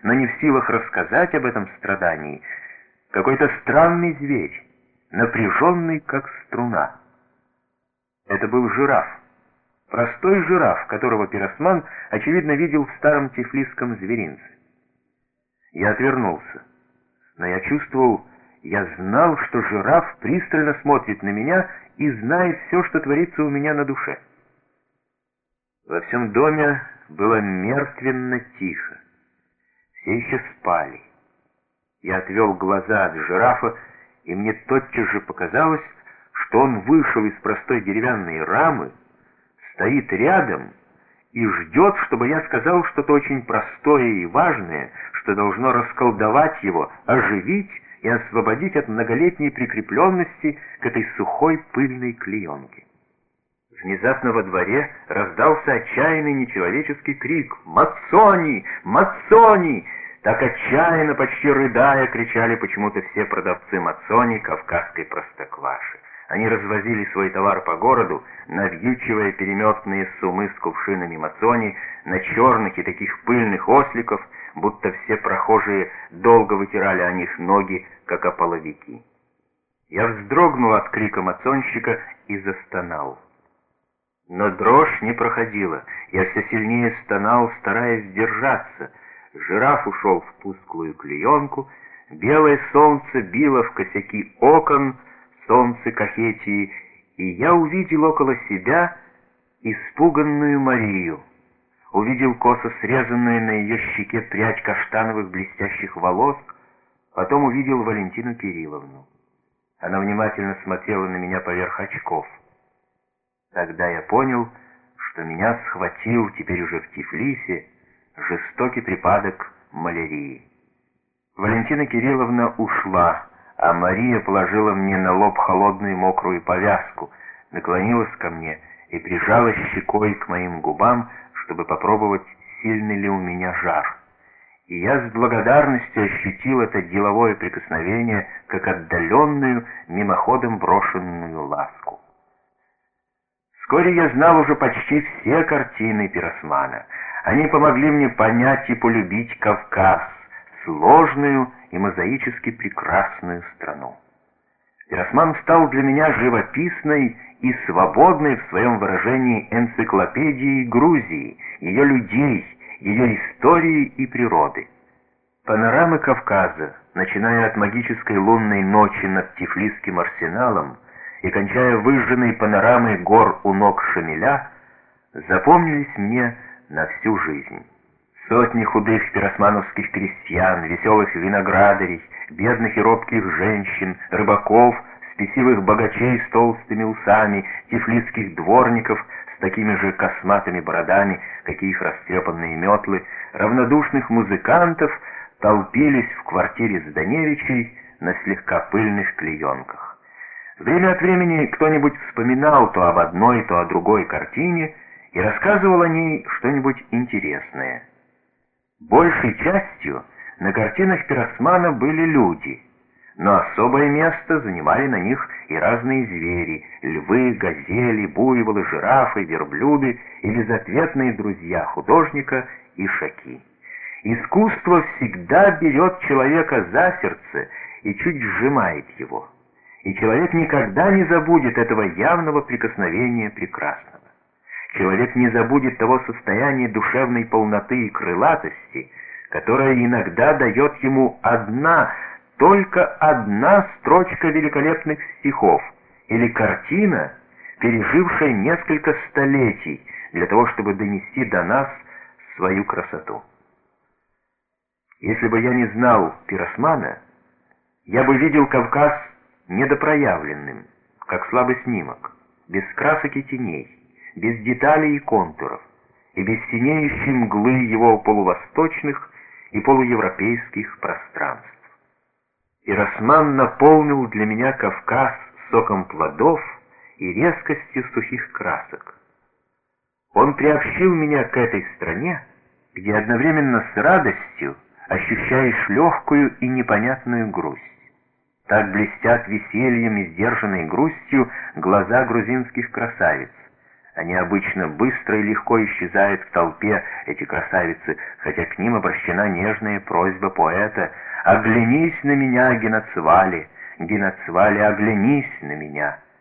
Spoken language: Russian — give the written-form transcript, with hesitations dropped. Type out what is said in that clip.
но не в силах рассказать об этом страдании, какой-то странный зверь, напряженный, как струна. Это был жираф. Простой жираф, которого Пиросман, очевидно, видел в старом тифлисском зверинце. Я отвернулся, но я знал, что жираф пристально смотрит на меня и знает все, что творится у меня на душе. Во всем доме было мертвенно тихо. Все еще спали. Я отвел глаза от жирафа, и мне тотчас же показалось, что он вышел из простой деревянной рамы, стоит рядом и ждет, чтобы я сказал что-то очень простое и важное, что должно расколдовать его, оживить и освободить от многолетней прикрепленности к этой сухой пыльной клеенке. Внезапно во дворе раздался отчаянный нечеловеческий крик: «Мацони! Мацони!» Так отчаянно, почти рыдая, кричали почему-то все продавцы мацони кавказской простокваши. Они развозили свой товар по городу, навьючивая переметные суммы с кувшинами мацони на черных и таких пыльных осликов, будто все прохожие долго вытирали о них ноги, как о половики. Я вздрогнул от крика мацонщика и застонал. Но дрожь не проходила, я все сильнее стонал, стараясь сдержаться. Жираф ушел в тусклую клеенку, белое солнце било в косяки окон, солнце Кахетии, и я увидел около себя испуганную Марию. Увидел косо срезанную на ее щеке прядь каштановых блестящих волос, потом увидел Валентину Кирилловну. Она внимательно смотрела на меня поверх очков. Тогда я понял, что меня схватил теперь уже в Тифлисе жестокий припадок малярии. Валентина Кирилловна ушла, а Мария положила мне на лоб холодную мокрую повязку, наклонилась ко мне и прижалась щекой к моим губам, чтобы попробовать, сильный ли у меня жар. И я с благодарностью ощутил это деловое прикосновение, как отдаленную, мимоходом брошенную ласку. Вскоре я знал уже почти все картины Пиросмана. Они помогли мне понять и полюбить Кавказ, сложную и мозаически прекрасную страну. Пиросман стал для меня живописной и свободной в своем выражении энциклопедией Грузии, ее людей, ее истории и природы. Панорамы Кавказа, начиная от магической лунной ночи над Тифлисским арсеналом и кончая выжженной панорамой гор у ног Шамиля, запомнились мне на всю жизнь. Сотни худых пиросмановских крестьян, веселых виноградарей, бедных и робких женщин, рыбаков, спесивых богачей с толстыми усами, тифлисских дворников с такими же косматыми бородами, какие их растрепанные метлы, равнодушных музыкантов толпились в квартире Зданевичей на слегка пыльных клеенках. Время от времени кто-нибудь вспоминал то об одной, то о другой картине и рассказывал о ней что-нибудь интересное. Большей частью на картинах Пиросмана были люди, но особое место занимали на них и разные звери: львы, газели, буйволы, жирафы, верблюды и безответные друзья художника ишаки. Искусство всегда берет человека за сердце и чуть сжимает его, и человек никогда не забудет этого явного прикосновения прекрасного. Человек не забудет того состояния душевной полноты и крылатости, которое иногда дает ему только одна строчка великолепных стихов или картина, пережившая несколько столетий для того, чтобы донести до нас свою красоту. Если бы я не знал Пиросмана, я бы видел Кавказ недопроявленным, как слабый снимок, без красок и теней, без деталей и контуров, и без синеющей мглы его полувосточных и полуевропейских пространств. Пиросман наполнил для меня Кавказ соком плодов и резкостью сухих красок. Он приобщил меня к этой стране, где одновременно с радостью ощущаешь легкую и непонятную грусть. Так блестят весельем и сдержанной грустью глаза грузинских красавиц. Они обычно быстро и легко исчезают в толпе, эти красавицы, хотя к ним обращена нежная просьба поэта: «Оглянись на меня, Геноцвале, Геноцвале, оглянись на меня».